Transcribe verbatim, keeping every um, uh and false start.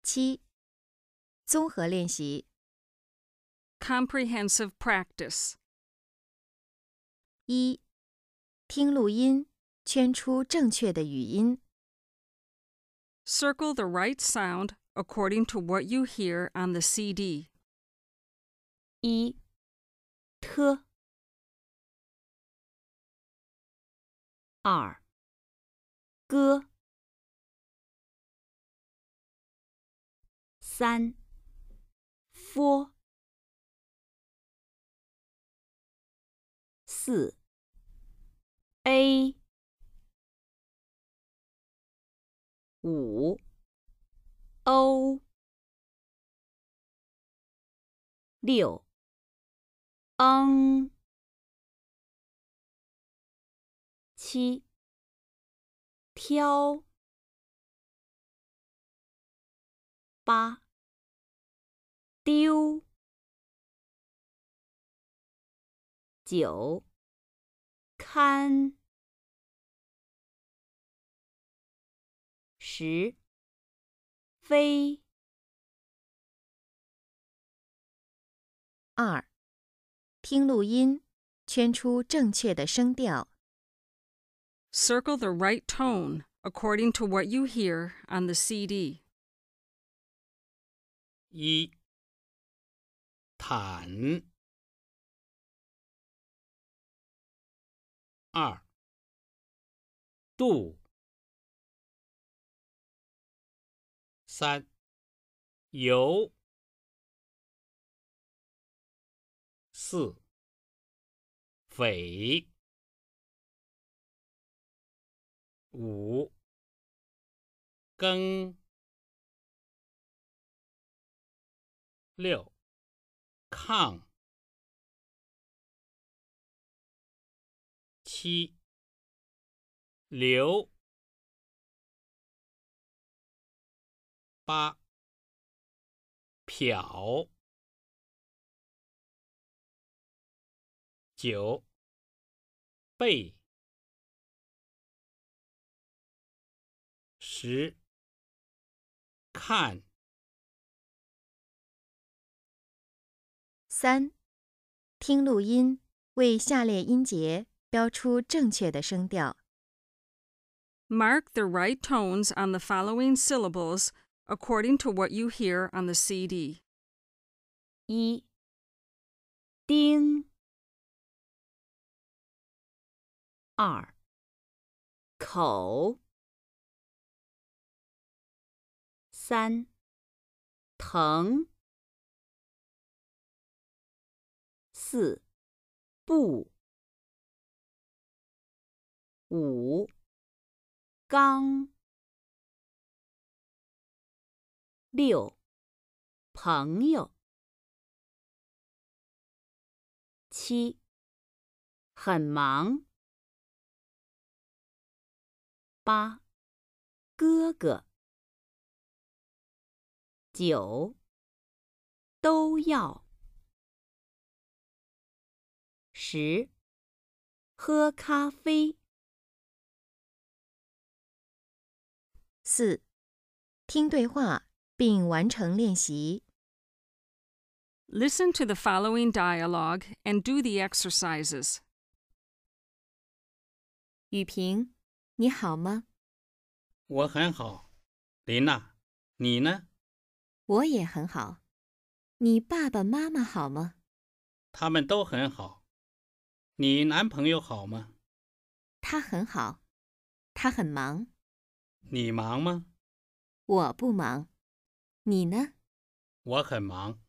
七、综合练习。 Comprehensive practice. 一、听录音，圈出正确的语音。 Circle the right sound according to what you hear on the C D. 一 t 二 g 三 f 四 a 五 o 六 ng 七挑八丢九看十飞二、听录音，圈出正确的声调。 Circle the right tone according to what you hear on the C D. 一、坦。二、度。三、油。四、匪。五、庚。六、抗。七、流。八、漂。九、背。十、看。 三、听录音，为下列音节标出正确的声调。 Mark the right tones on the following syllables according to what you hear on the C D. 一丁二口三疼四不五刚六朋友七很忙八哥哥九都要十喝咖啡四、听对话并完成练习。 Listen to the following dialogue and do the exercises. 雨萍，你好吗？ 我很好。琳娜，你呢？ 我也很好。你爸爸妈妈好吗？ 他们都很好。你男朋友好吗？ 他很好，他很忙。 你忙吗？ 我不忙。你呢？ 我很忙。